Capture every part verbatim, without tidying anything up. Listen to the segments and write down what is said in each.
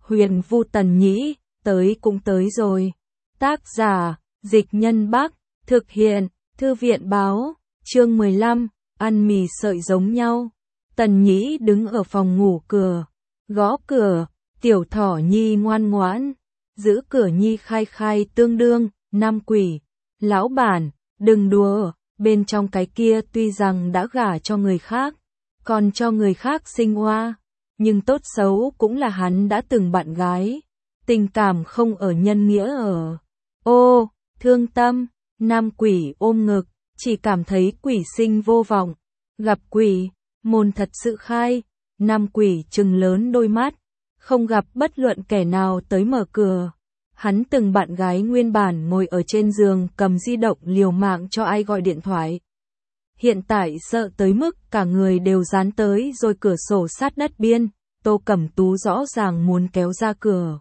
Huyền Vu Tần Nhĩ, tới cũng tới rồi. Tác giả, Dịch Nhân Bắc, thực hiện, Thư viện Báo, chương mười lăm, ăn mì sợi giống nhau. Tần Nhĩ đứng ở phòng ngủ cửa, gõ cửa, Tiểu Thỏ Nhi ngoan ngoãn, giữ cửa Nhi khai khai tương đương, Nam Quỷ, lão bản, đừng đùa, bên trong cái kia tuy rằng đã gả cho người khác, còn cho người khác sinh oa, nhưng tốt xấu cũng là hắn đã từng bạn gái, tình cảm không ở nhân nghĩa ở. Ô, thương tâm, Nam Quỷ ôm ngực, chỉ cảm thấy quỷ sinh vô vọng, gặp quỷ, môn thật sự khai, Nam Quỷ trừng lớn đôi mắt, không gặp bất luận kẻ nào tới mở cửa. Hắn từng bạn gái nguyên bản ngồi ở trên giường cầm di động liều mạng cho ai gọi điện thoại. Hiện tại sợ tới mức cả người đều dán tới rồi cửa sổ sát đất biên, Tô Cẩm Tú rõ ràng muốn kéo ra cửa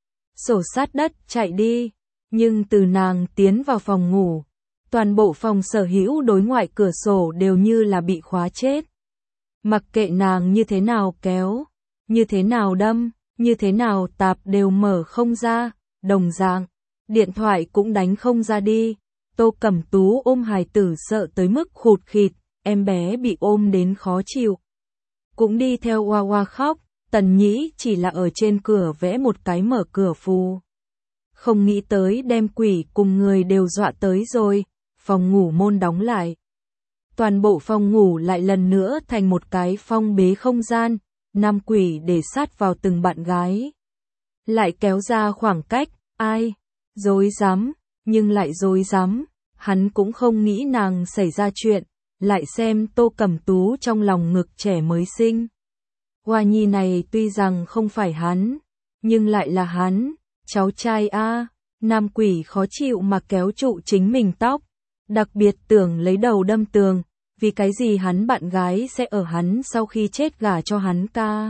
sổ sát đất chạy đi, nhưng từ nàng tiến vào phòng ngủ, toàn bộ phòng sở hữu đối ngoại cửa sổ đều như là bị khóa chết. Mặc kệ nàng như thế nào kéo, như thế nào đâm, như thế nào tạp đều mở không ra, đồng dạng, điện thoại cũng đánh không ra đi. Tô Cẩm Tú ôm hài tử sợ tới mức khụt khịt, em bé bị ôm đến khó chịu. Cũng đi theo oa oa khóc, Tần Nhĩ chỉ là ở trên cửa vẽ một cái mở cửa phù. Không nghĩ tới đem quỷ cùng người đều dọa tới rồi, phòng ngủ môn đóng lại. Toàn bộ phòng ngủ lại lần nữa thành một cái phong bế không gian, Nam Quỷ để sát vào từng bạn gái. Lại kéo ra khoảng cách, ai? Dối dám, nhưng lại dối dám, hắn cũng không nghĩ nàng xảy ra chuyện, lại xem Tô Cẩm Tú trong lòng ngực trẻ mới sinh. Hoa nhi này tuy rằng không phải hắn, nhưng lại là hắn, cháu trai a. Nam Quỷ khó chịu mà kéo trụ chính mình tóc, đặc biệt tưởng lấy đầu đâm tường, vì cái gì hắn bạn gái sẽ ở hắn sau khi chết gả cho hắn ca.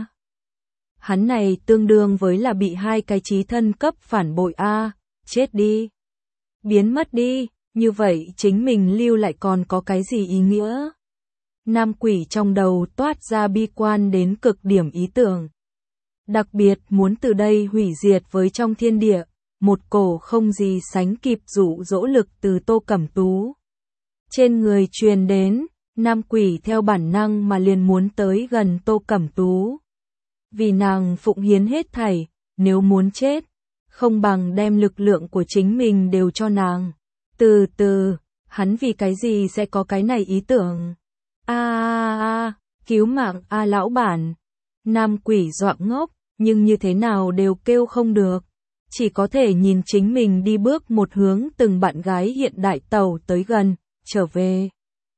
Hắn này tương đương với là bị hai cái chí thân cấp phản bội a, chết đi, biến mất đi, như vậy chính mình lưu lại còn có cái gì ý nghĩa? Nam Quỷ trong đầu toát ra bi quan đến cực điểm ý tưởng. Đặc biệt muốn từ đây hủy diệt với trong thiên địa, một cổ không gì sánh kịp dụ dỗ lực từ Tô Cẩm Tú trên người truyền đến, Nam Quỷ theo bản năng mà liền muốn tới gần Tô Cẩm Tú. Vì nàng phụng hiến hết thảy, nếu muốn chết, không bằng đem lực lượng của chính mình đều cho nàng. Từ từ, hắn vì cái gì sẽ có cái này ý tưởng? A a a, cứu mạng a lão bản. Nam Quỷ dọa ngốc, nhưng như thế nào đều kêu không được. Chỉ có thể nhìn chính mình đi bước một hướng từng bạn gái hiện đại tàu tới gần, trở về.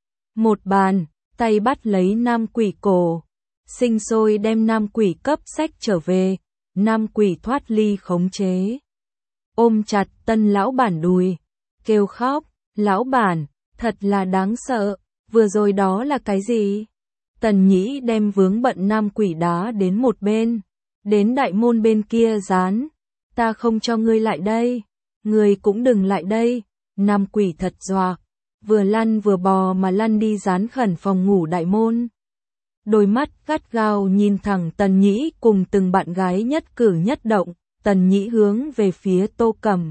Một bàn, tay bắt lấy Nam Quỷ cổ, sinh sôi đem Nam Quỷ cấp sách trở về, Nam Quỷ thoát ly khống chế. Ôm chặt tân lão bản đùi, kêu khóc, lão bản, thật là đáng sợ, vừa rồi đó là cái gì? Tần Nhĩ đem vướng bận Nam Quỷ đá đến một bên, đến đại môn bên kia dán, ta không cho ngươi lại đây, ngươi cũng đừng lại đây, Nam Quỷ thật dọa, vừa lăn vừa bò mà lăn đi dán khẩn phòng ngủ đại môn. Đôi mắt gắt gao nhìn thẳng Tần Nhĩ cùng từng bạn gái nhất cử nhất động, Tần Nhĩ hướng về phía Tô Cẩm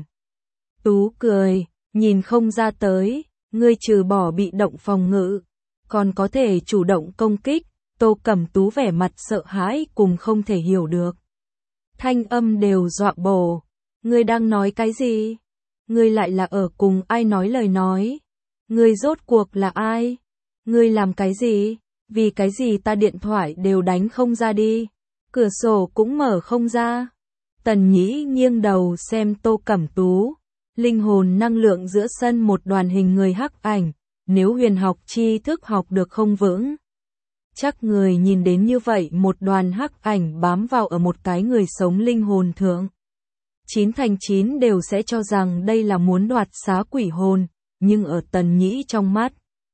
Tú cười, nhìn không ra tới, ngươi trừ bỏ bị động phòng ngự, còn có thể chủ động công kích. Tô Cẩm Tú vẻ mặt sợ hãi cùng không thể hiểu được. Thanh âm đều dọa bổ, ngươi đang nói cái gì? Ngươi lại là ở cùng ai nói lời nói? Ngươi rốt cuộc là ai? Ngươi làm cái gì? Vì cái gì ta điện thoại đều đánh không ra đi, cửa sổ cũng mở không ra. Tần Nhĩ nghiêng đầu xem Tô Cẩm Tú, linh hồn năng lượng giữa sân một đoàn hình người hắc ảnh, nếu huyền học tri thức học được không vững. Chắc người nhìn đến như vậy một đoàn hắc ảnh bám vào ở một cái người sống linh hồn thượng. Chín thành chín đều sẽ cho rằng đây là muốn đoạt xá quỷ hồn, nhưng ở Tần Nhĩ trong mắt,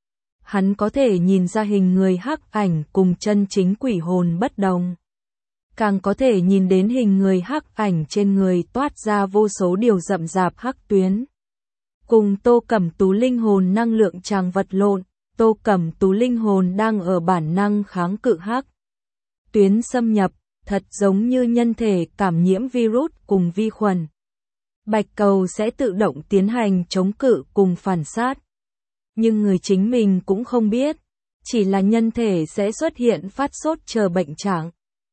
hắn có thể nhìn ra hình người hắc ảnh cùng chân chính quỷ hồn bất đồng. Càng có thể nhìn đến hình người hắc ảnh trên người toát ra vô số điều rậm rạp hắc tuyến. Cùng Tô Cẩm Tú linh hồn năng lượng chàng vật lộn, Tô Cẩm Tú linh hồn đang ở bản năng kháng cự hắc tuyến xâm nhập, thật giống như nhân thể cảm nhiễm virus cùng vi khuẩn. Bạch cầu sẽ tự động tiến hành chống cự cùng phản sát. Nhưng người chính mình cũng không biết, chỉ là nhân thể sẽ xuất hiện phát sốt chờ bệnh trạng.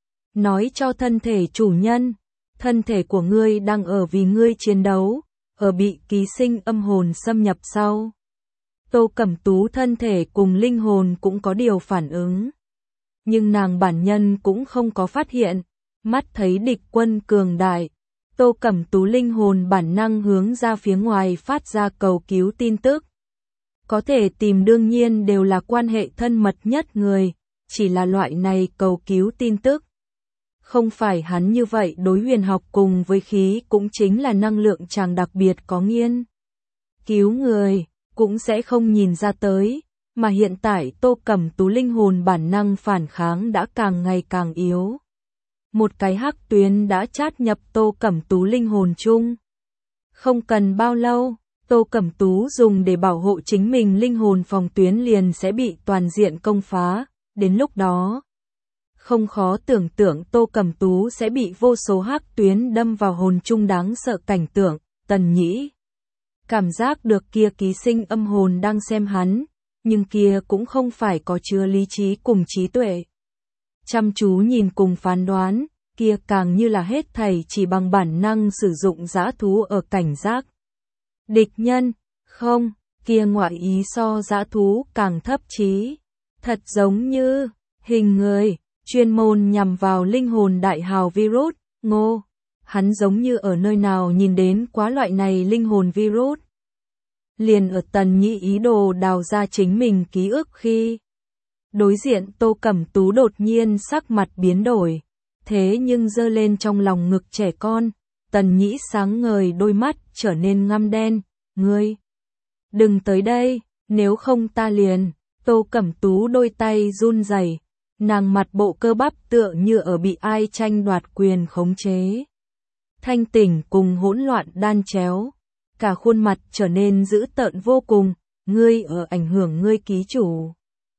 Nói cho thân thể chủ nhân, thân thể của ngươi đang ở vì ngươi chiến đấu, ở bị ký sinh âm hồn xâm nhập sau. Tô Cẩm Tú thân thể cùng linh hồn cũng có điều phản ứng. Nhưng nàng bản nhân cũng không có phát hiện, mắt thấy địch quân cường đại. Tô Cẩm Tú linh hồn bản năng hướng ra phía ngoài phát ra cầu cứu tin tức. Có thể tìm đương nhiên đều là quan hệ thân mật nhất người, chỉ là loại này cầu cứu tin tức. Không phải hắn như vậy đối huyền học cùng với khí cũng chính là năng lượng chàng đặc biệt có nghiên. Cứu người, cũng sẽ không nhìn ra tới, mà hiện tại Tô Cẩm Tú linh hồn bản năng phản kháng đã càng ngày càng yếu. Một cái hắc tuyến đã chát nhập Tô Cẩm Tú linh hồn chung. Không cần bao lâu, Tô Cẩm Tú dùng để bảo hộ chính mình linh hồn phòng tuyến liền sẽ bị toàn diện công phá, đến lúc đó. Không khó tưởng tượng Tô Cẩm Tú sẽ bị vô số hắc tuyến đâm vào hồn chung đáng sợ cảnh tượng, Tần Nhĩ. Cảm giác được kia ký sinh âm hồn đang xem hắn, nhưng kia cũng không phải có chứa lý trí cùng trí tuệ. Chăm chú nhìn cùng phán đoán, kia càng như là hết thảy chỉ bằng bản năng sử dụng dã thú ở cảnh giác. Địch nhân, không, kia ngoại ý so dã thú càng thấp trí. Thật giống như, hình người, chuyên môn nhằm vào linh hồn đại hào virus, ngô. Hắn giống như ở nơi nào nhìn đến quá loại này linh hồn virus. Liền ở Tần Nhĩ ý đồ đào ra chính mình ký ức khi. Đối diện Tô Cẩm Tú đột nhiên sắc mặt biến đổi. Thế nhưng giơ lên trong lòng ngực trẻ con, Tần Nhĩ sáng ngời đôi mắt trở nên ngăm đen, ngươi. Đừng tới đây, nếu không ta liền. Tô Cẩm Tú đôi tay run rẩy, nàng mặt bộ cơ bắp tựa như ở bị ai tranh đoạt quyền khống chế. Thanh tỉnh cùng hỗn loạn đan chéo, cả khuôn mặt trở nên dữ tợn vô cùng, ngươi ở ảnh hưởng ngươi ký chủ.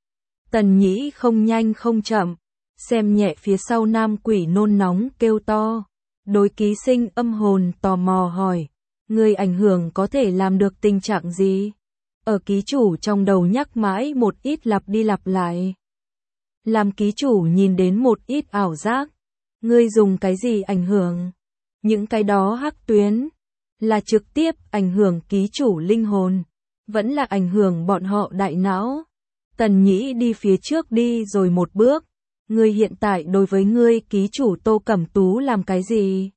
Tần Nhĩ không nhanh không chậm, xem nhẹ phía sau nam quỷ nôn nóng kêu to. Đối ký sinh âm hồn tò mò hỏi, ngươi ảnh hưởng có thể làm được tình trạng gì? Ở ký chủ trong đầu nhắc mãi một ít lặp đi lặp lại. Làm ký chủ nhìn đến một ít ảo giác. Ngươi dùng cái gì ảnh hưởng? Những cái đó hắc tuyến là trực tiếp ảnh hưởng ký chủ linh hồn, vẫn là ảnh hưởng bọn họ đại não. Tần Nhĩ đi phía trước đi rồi một bước. Ngươi hiện tại đối với ngươi ký chủ Tô Cẩm Tú làm cái gì?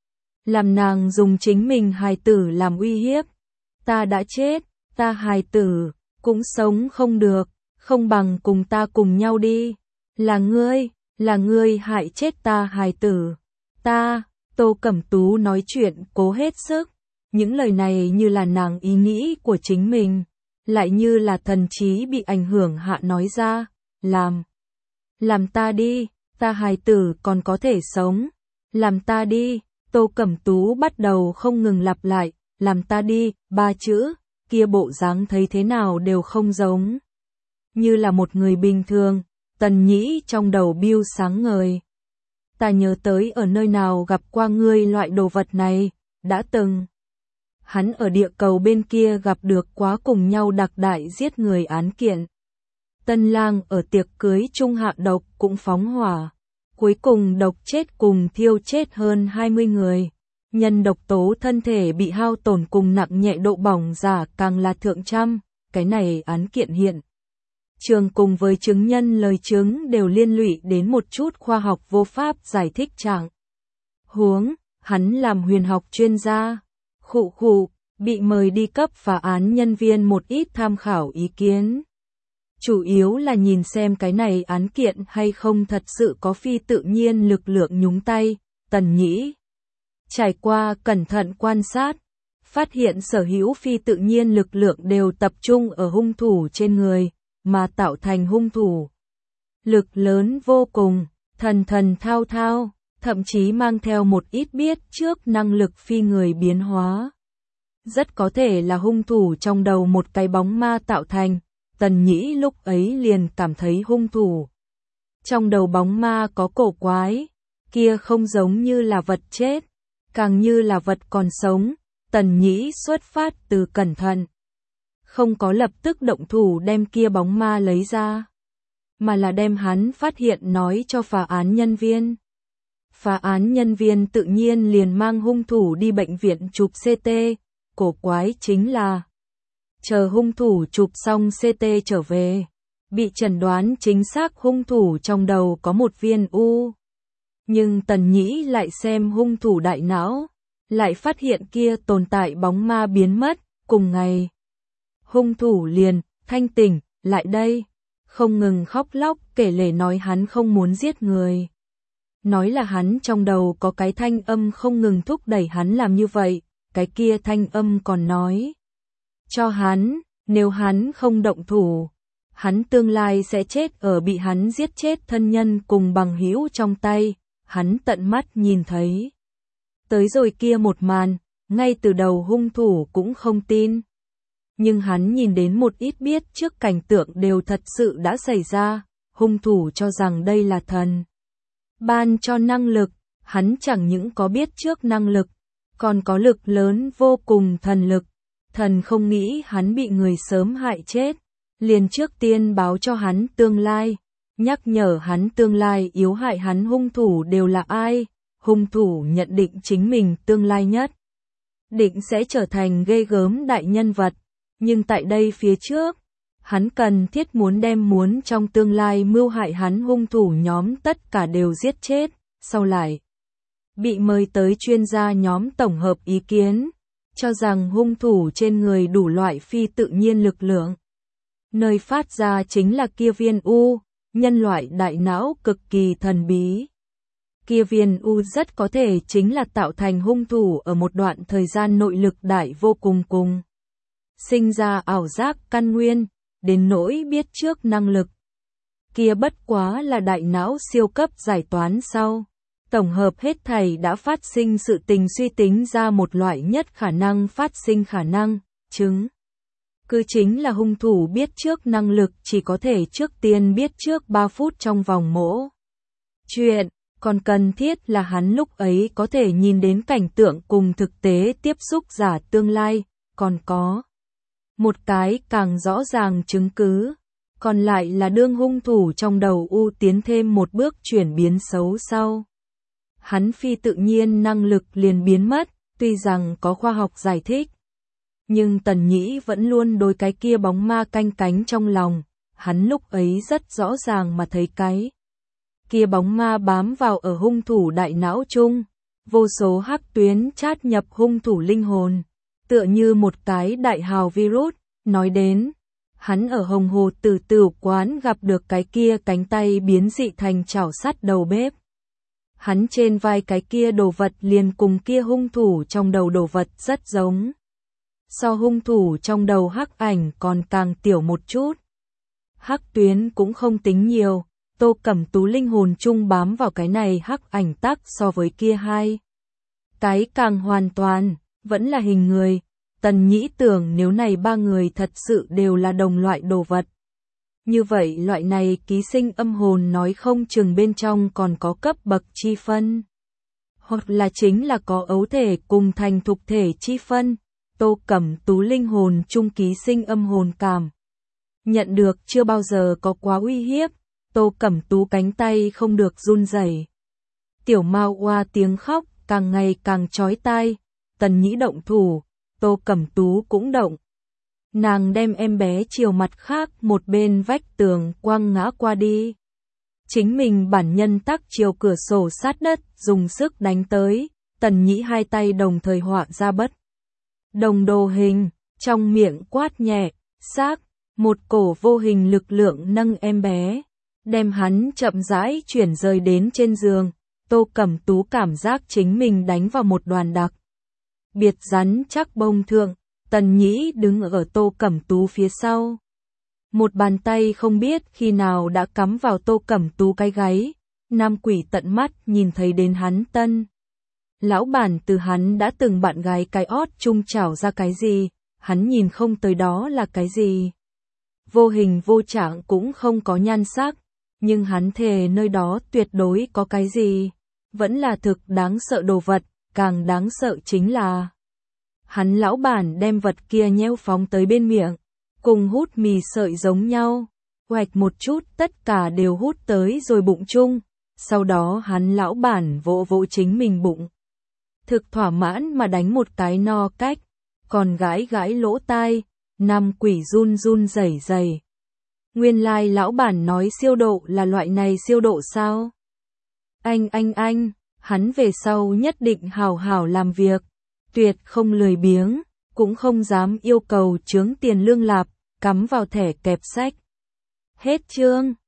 Làm nàng dùng chính mình hài tử làm uy hiếp. Ta đã chết, ta hài tử, cũng sống không được, không bằng cùng ta cùng nhau đi. Là ngươi, là ngươi hại chết ta hài tử. Ta, Tô Cẩm Tú nói chuyện cố hết sức. Những lời này như là nàng ý nghĩ của chính mình, lại như là thần trí bị ảnh hưởng hạ nói ra, làm. Làm ta đi, ta hài tử còn có thể sống. Làm ta đi, Tô Cẩm Tú bắt đầu không ngừng lặp lại, làm ta đi, ba chữ, kia bộ dáng thấy thế nào đều không giống. Như là một người bình thường, Tần Nhĩ trong đầu biêu sáng ngời. Ta nhớ tới ở nơi nào gặp qua ngươi loại đồ vật này, đã từng. Hắn ở địa cầu bên kia gặp được quá cùng nhau đặc đại giết người án kiện. Tân lang ở tiệc cưới trung hạ độc cũng phóng hỏa. Cuối cùng độc chết cùng thiêu chết hơn hai mươi người. Nhân độc tố thân thể bị hao tổn cùng nặng nhẹ độ bỏng giả càng là thượng trăm. Cái này án kiện hiện trường cùng với chứng nhân lời chứng đều liên lụy đến một chút khoa học vô pháp giải thích trạng huống. Hắn làm huyền học chuyên gia. Khụ khụ, bị mời đi cấp phá án nhân viên một ít tham khảo ý kiến. Chủ yếu là nhìn xem cái này án kiện hay không thật sự có phi tự nhiên lực lượng nhúng tay. Tần Nhĩ trải qua cẩn thận quan sát, phát hiện sở hữu phi tự nhiên lực lượng đều tập trung ở hung thủ trên người, mà tạo thành hung thủ. Lực lớn vô cùng, thần thần thao thao, thậm chí mang theo một ít biết trước năng lực phi người biến hóa. Rất có thể là hung thủ trong đầu một cái bóng ma tạo thành. Tần Nhĩ lúc ấy liền cảm thấy hung thủ trong đầu bóng ma có cổ quái, kia không giống như là vật chết, càng như là vật còn sống. Tần Nhĩ xuất phát từ cẩn thận, không có lập tức động thủ đem kia bóng ma lấy ra, mà là đem hắn phát hiện nói cho phá án nhân viên. Phá án nhân viên tự nhiên liền mang hung thủ đi bệnh viện chụp xê tê, cổ quái chính là chờ hung thủ chụp xong xê tê trở về, bị chẩn đoán chính xác hung thủ trong đầu có một viên u. Nhưng Tần Nhĩ lại xem hung thủ đại não, lại phát hiện kia tồn tại bóng ma biến mất, cùng ngày. Hung thủ liền, thanh tỉnh, lại đây, không ngừng khóc lóc kể lể nói hắn không muốn giết người. Nói là hắn trong đầu có cái thanh âm không ngừng thúc đẩy hắn làm như vậy, cái kia thanh âm còn nói cho hắn, nếu hắn không động thủ, hắn tương lai sẽ chết ở bị hắn giết chết thân nhân cùng bằng hữu trong tay, hắn tận mắt nhìn thấy. Tới rồi kia một màn, ngay từ đầu hung thủ cũng không tin. Nhưng hắn nhìn đến một ít biết trước cảnh tượng đều thật sự đã xảy ra, hung thủ cho rằng đây là thần ban cho năng lực, hắn chẳng những có biết trước năng lực, còn có lực lớn vô cùng thần lực. Thần không nghĩ hắn bị người sớm hại chết, liền trước tiên báo cho hắn tương lai, nhắc nhở hắn tương lai yếu hại hắn hung thủ đều là ai. Hung thủ nhận định chính mình tương lai nhất định sẽ trở thành ghê gớm đại nhân vật, nhưng tại đây phía trước, hắn cần thiết muốn đem muốn trong tương lai mưu hại hắn hung thủ nhóm tất cả đều giết chết, sau lại bị mời tới chuyên gia nhóm tổng hợp ý kiến, cho rằng hung thủ trên người đủ loại phi tự nhiên lực lượng. Nơi phát ra chính là kia viên u, nhân loại đại não cực kỳ thần bí. Kia viên u rất có thể chính là tạo thành hung thủ ở một đoạn thời gian nội lực đại vô cùng cùng. Sinh ra ảo giác căn nguyên, đến nỗi biết trước năng lực. Kia bất quá là đại não siêu cấp giải toán sau. Tổng hợp hết thảy đã phát sinh sự tình suy tính ra một loại nhất khả năng phát sinh khả năng, chứng. Cứ chính là hung thủ biết trước năng lực chỉ có thể trước tiên biết trước ba phút trong vòng mỗ chuyện. Còn cần thiết là hắn lúc ấy có thể nhìn đến cảnh tượng cùng thực tế tiếp xúc giả tương lai, còn có một cái càng rõ ràng chứng cứ, còn lại là đương hung thủ trong đầu u tiến thêm một bước chuyển biến xấu sau. Hắn phi tự nhiên năng lực liền biến mất, tuy rằng có khoa học giải thích. Nhưng Tần Nhĩ vẫn luôn đối cái kia bóng ma canh cánh trong lòng, hắn lúc ấy rất rõ ràng mà thấy cái kia bóng ma bám vào ở hung thủ đại não chung, vô số hắc tuyến chát nhập hung thủ linh hồn, tựa như một cái đại hào virus. Nói đến, hắn ở Hồng Hồ Tử Tửu quán gặp được cái kia cánh tay biến dị thành chảo sắt đầu bếp. Hắn trên vai cái kia đồ vật liền cùng kia hung thủ trong đầu đồ vật rất giống. So hung thủ trong đầu hắc ảnh còn càng tiểu một chút. Hắc tuyến cũng không tính nhiều. Tô Cẩm Tú linh hồn chung bám vào cái này hắc ảnh tác so với kia hai. Cái càng hoàn toàn, vẫn là hình người. Tần Nhĩ tưởng nếu này ba người thật sự đều là đồng loại đồ vật. Như vậy loại này ký sinh âm hồn nói không chừng bên trong còn có cấp bậc chi phân. Hoặc là chính là có ấu thể cùng thành thục thể chi phân. Tô Cẩm Tú linh hồn chung ký sinh âm hồn cảm. Nhận được chưa bao giờ có quá uy hiếp. Tô Cẩm Tú cánh tay không được run rẩy. Tiểu Mao Oa tiếng khóc càng ngày càng chói tai. Tần Nhĩ động thủ, Tô Cẩm Tú cũng động. Nàng đem em bé chiều mặt khác một bên vách tường quăng ngã qua đi. Chính mình bản nhân tắc chiều cửa sổ sát đất dùng sức đánh tới. Tần Nhĩ hai tay đồng thời họa ra bất đồng đồ hình, trong miệng quát nhẹ, xác, một cổ vô hình lực lượng nâng em bé. Đem hắn chậm rãi chuyển rời đến trên giường, Tô Cẩm Tú cảm giác chính mình đánh vào một đoàn đặc biệt rắn chắc bông thượng, Tần Nhĩ đứng ở Tô Cẩm Tú phía sau. Một bàn tay không biết khi nào đã cắm vào Tô Cẩm Tú cái gáy, nam quỷ tận mắt nhìn thấy đến hắn tân. Lão bản từ hắn đã từng bạn gái cái ót chung chảo ra cái gì, hắn nhìn không tới đó là cái gì. Vô hình vô trạng cũng không có nhan sắc. Nhưng hắn thề nơi đó tuyệt đối có cái gì. vẫn là thực đáng sợ đồ vật, càng đáng sợ chính là hắn lão bản đem vật kia nheo phóng tới bên miệng, cùng hút mì sợi giống nhau, hoạch một chút tất cả đều hút tới rồi bụng chung, sau đó hắn lão bản vỗ vỗ chính mình bụng. Thực thỏa mãn mà đánh một cái no cách, còn gãi gãi lỗ tai, năm quỷ run run rẩy rẩy. Nguyên lai lão bản nói siêu độ là loại này siêu độ sao? Anh anh anh, hắn về sau nhất định hào hào làm việc, tuyệt không lười biếng, cũng không dám yêu cầu chướng tiền lương lạp, cắm vào thẻ kẹp sách. Hết chương.